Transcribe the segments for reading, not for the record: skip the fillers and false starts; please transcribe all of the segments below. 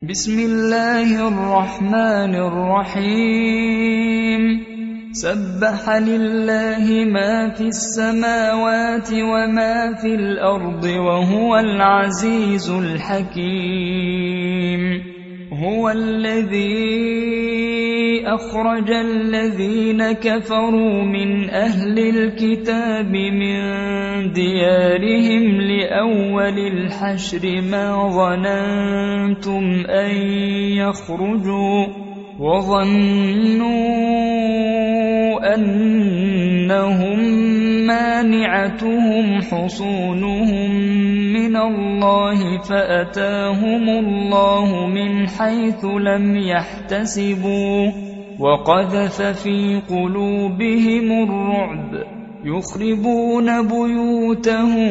بسم الله الرحمن الرحيم سبح لله ما في السماوات وما في الأرض وهو العزيز الحكيم هو الذي أخرج الذين كفروا من أهل الكتاب من ديارهم لأول الحشر ما ظننتم أن يخرجوا وظنوا أنهم مانعتهم حصونهم من الله فأتاهم الله من حيث لم يحتسبوا وقذف في قلوبهم الرعب يخربون بيوتهم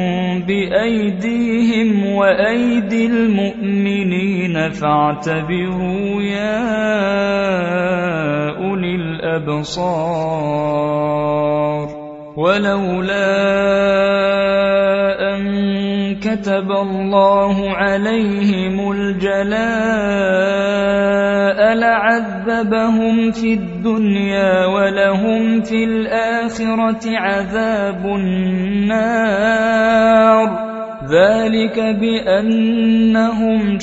بأيديهم وأيدي المؤمنين فاعتبروا يا أولي الأبصار ولولا أن كتب الله عليهم الجلاء لعذبهم في الدنيا ولهم في الآخرة عذاب النار ذلك بأنهم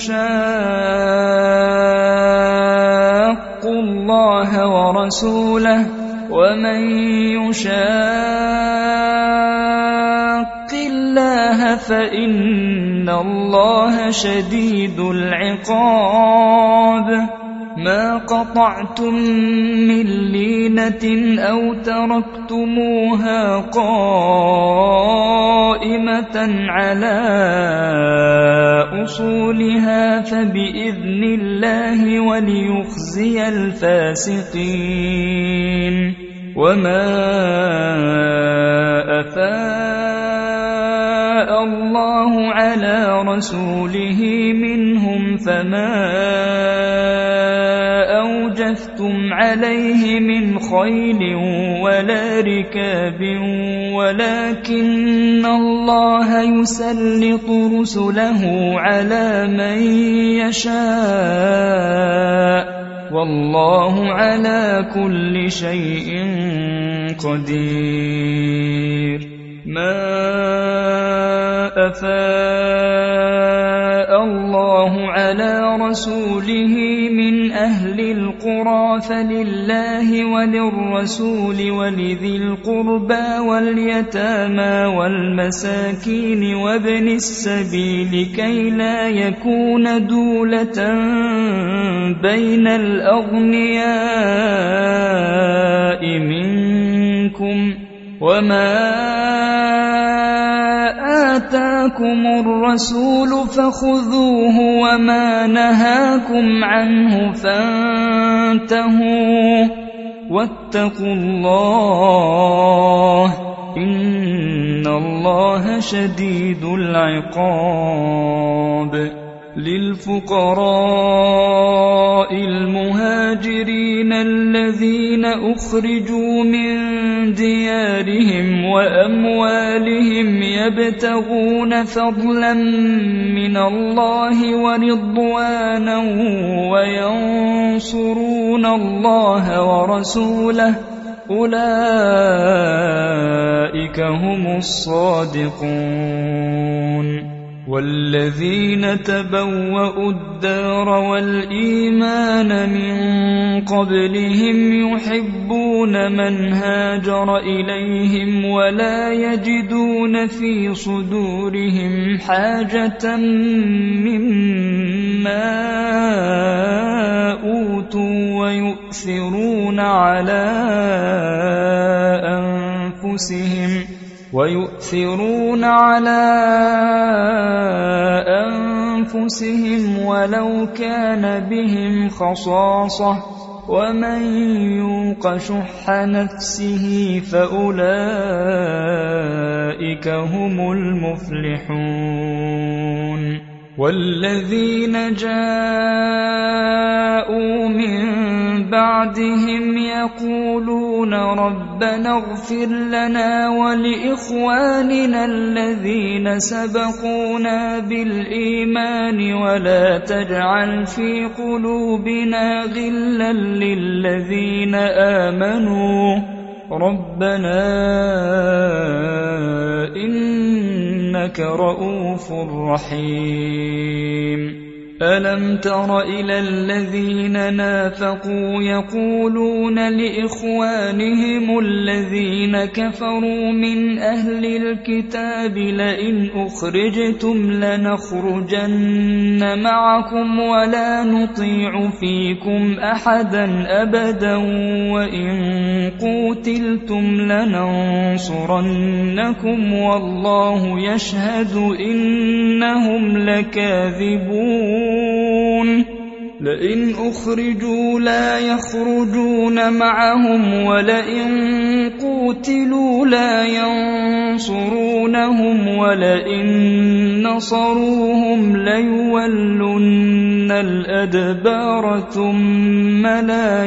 شاقوا الله ورسوله ومن يشاق الله فإن الله شديد العقاب ما قطعتم من لينة أو تركتموها قائمة على أصولها فبإذن الله وليخزي الفاسقين وما أفاء الله على رسوله منهم فما أوجفتم عليه من خيل ولا ركاب ولكن الله يسلط رسله على من يشاء والله على كل شيء قدير ما أفاء الله على رسوله من أهل القرى فلله وللرسول ولذي القربى واليتامى والمساكين وابن السبيل كي لا يكون دولة بين الأغنياء منكم وما آتاكم الرسول فخذوه وما نهاكم عنه فانتهوا واتقوا الله إن الله شديد العقاب للفقراء المهاجرين الذين أخرجوا من ديارهم وأموالهم يبتغون فضلا من الله ورضوانا وينصرون الله ورسوله أولئك هم الصادقون والذين تبوأوا الدار والإيمان من قبلهم يحبون من هاجر إليهم ولا يجدون في صدورهم حاجة مما أوتوا ويؤثرون على أنفسهم ولو كان بهم خصاصة ومن يوق شح نفسه فأولئك هم المفلحون والذين جاءوا من بعد بعدهم يقولون ربنا اغفر لنا ولإخواننا الذين سبقونا بالإيمان ولا تجعل في قلوبنا غلا للذين آمنوا ربنا إنك رؤوف رحيم. ألم تر إلى الذين نافقوا يقولون لإخوانهم الذين كفروا من أهل الكتاب لئن أخرجتم لنخرجن معكم ولا نطيع فيكم أحدا أبدا وإن قوتلتم لننصرنكم والله يشهد إنهم لكاذبون. لئن أخرجوا لا يخرجون معهم ولئن قوتلوا لا ينصرونهم ولئن نصروهم ليولن الأدبار ثم لا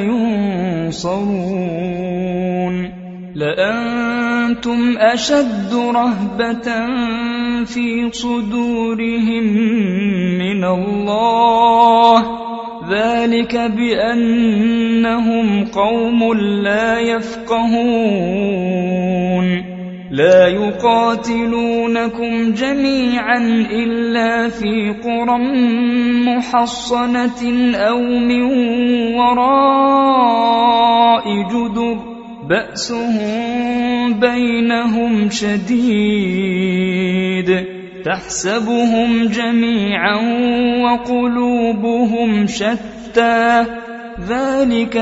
ينصرون. لأنتم أشد رهبة في صدورهم من الله ذلك بأنهم قوم لا يفقهون. لا يقاتلونكم جميعا إلا في قرى محصنة أو من وراء جدر بأسهم بينهم شديد تحسبهم جميعا وقلوبهم شتى ذلك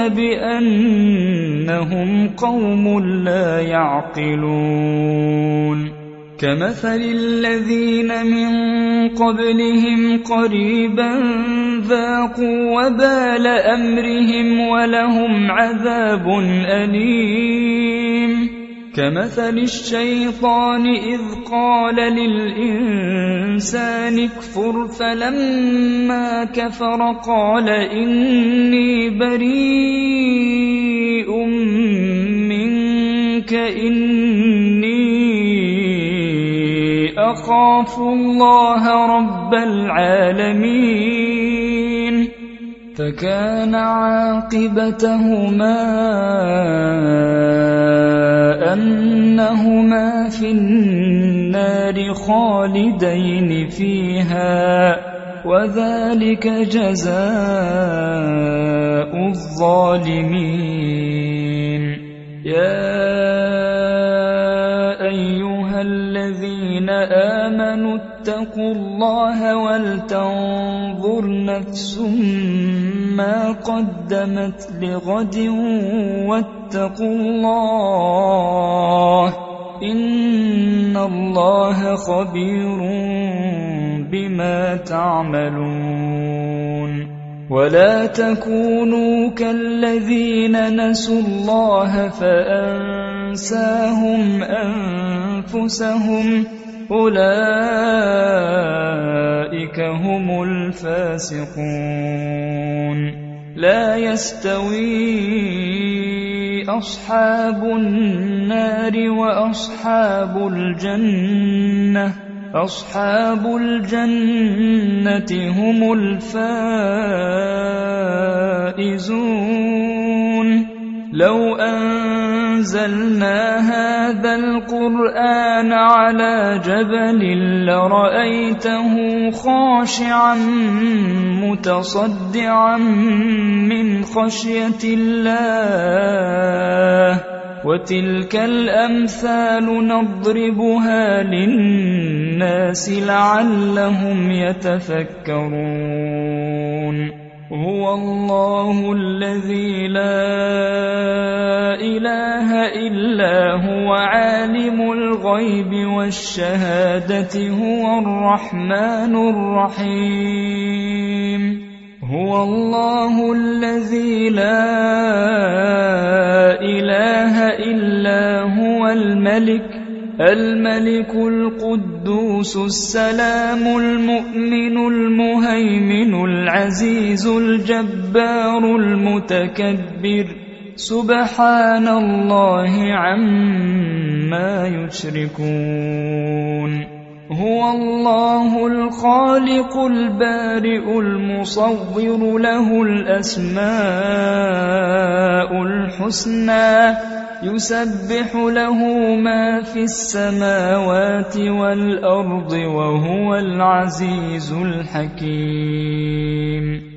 بأنهم قوم لا يعقلون. كمثل الذين من قبلهم قريبا ذاقوا وبال أمرهم ولهم عذاب أليم. كمثل الشيطان إذ قال للإنسان اكفر فلما كفر قال إني بريء منك إني أخاف الله رب العالمين. فكان عاقبتهما أنهما في النار خالدين فيها وذلك جزاء الظالمين. يا أيها الذين آمنوا اتقوا الله ولتنظر نفس ما قدمت لغد واتقوا الله إن الله خبير بما تعملون. ولا تكونوا كالذين نسوا الله فأنساهم أنفسهم أولئك هم الفاسقون. لا يستوي أصحاب النار وأصحاب الجنة أصحاب الجنة هم الفائزون. لو أنزلنا هذا القرآن على جبل لرأيته خاشعا متصدعا من خشية الله وتلك الأمثال نضربها للناس لعلهم يتفكرون. هو الله الذي لا إله إلا هو عالم الغيب والشهادة هو الرحمن الرحيم. هو الله الذي لا إله إلا هو الملك القدوس القدوس السلام المؤمن المهيمن العزيز الجبار المتكبر سبحان الله عما يشركون هو الله الخالق البارئ المصور له الأسماء الحسنى يسبح له ما في السماوات والأرض وهو العزيز الحكيم